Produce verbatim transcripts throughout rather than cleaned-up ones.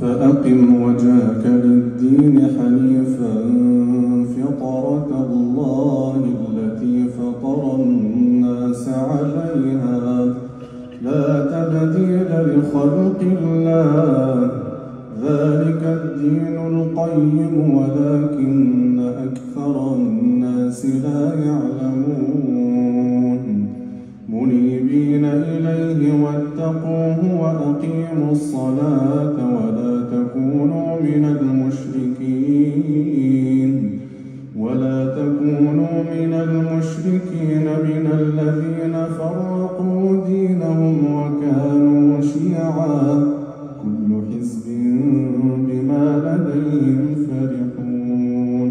فأقم وجهك للدين حنيفا فطرة الله التي فطر الناس عليها لا تبديل لخلق الله ذلك الدين القيم ولكن أكثر الناس لا يعلمون منيبين إليه واتقوه وأقيموا الصلاة ولا تكونوا من المشركين ولا تكونوا من المشركين من الذين فرقوا دينهم وكانوا شيعا كل حزب بما لديهم فرحون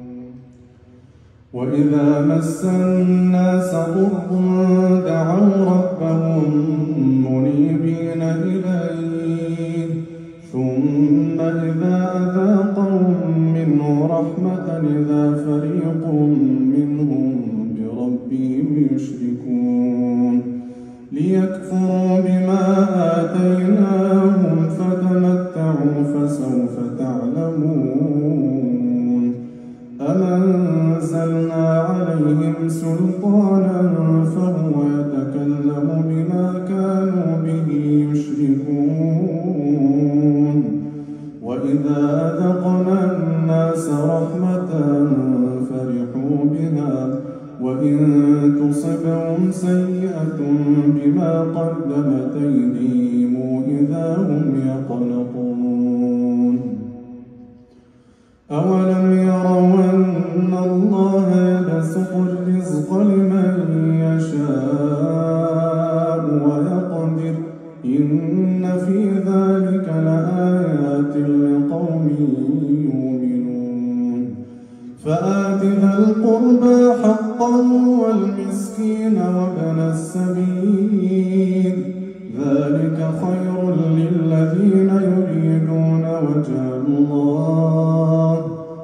وإذا مس الناس ضر دعوا ربهم منيبين إليه ثم إذا أذاقهم منه رحمة إذا فريق منهم بربهم يشركون ليكفروا بما آتيناهم فتمتعوا فسوف تعلمون أم أنزلنا عليهم سلطانا فهو يتكلم بما كانوا به يشركون وإذا أذقنا الناس رحمة فرحوا بها وإن تصبهم سيئة بما قدمت أيديهم إذا هم يقنطون أولم يروا أن الله يبسط الرزق لمن يشاء ويقدر إن في ذلك لآيات لقوم يؤمنون فآت ذا القربى حقه والمسكين وابن السبيل ذلك خير للذين يريدون وجه الله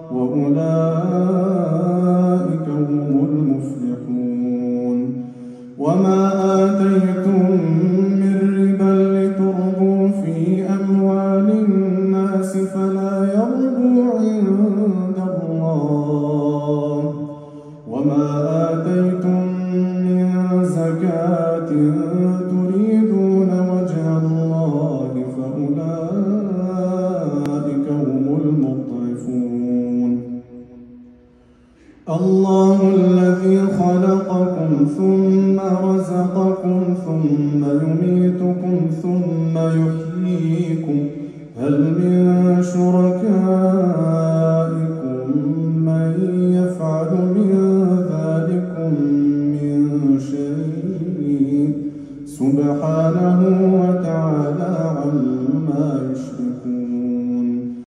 وأولئك هم المفلحون وما آتيتم من ربا لتربوا في أموال الناس فلا يربو عند الله وما آتيتم من زكاة تريدون وجه الله فأولئك هم المضعفون الله الذي خلقكم ثم رزقكم ثم يميتكم ثم يحييكم هل من شركائكم من يفعل من ذلكم من شيء سبحانه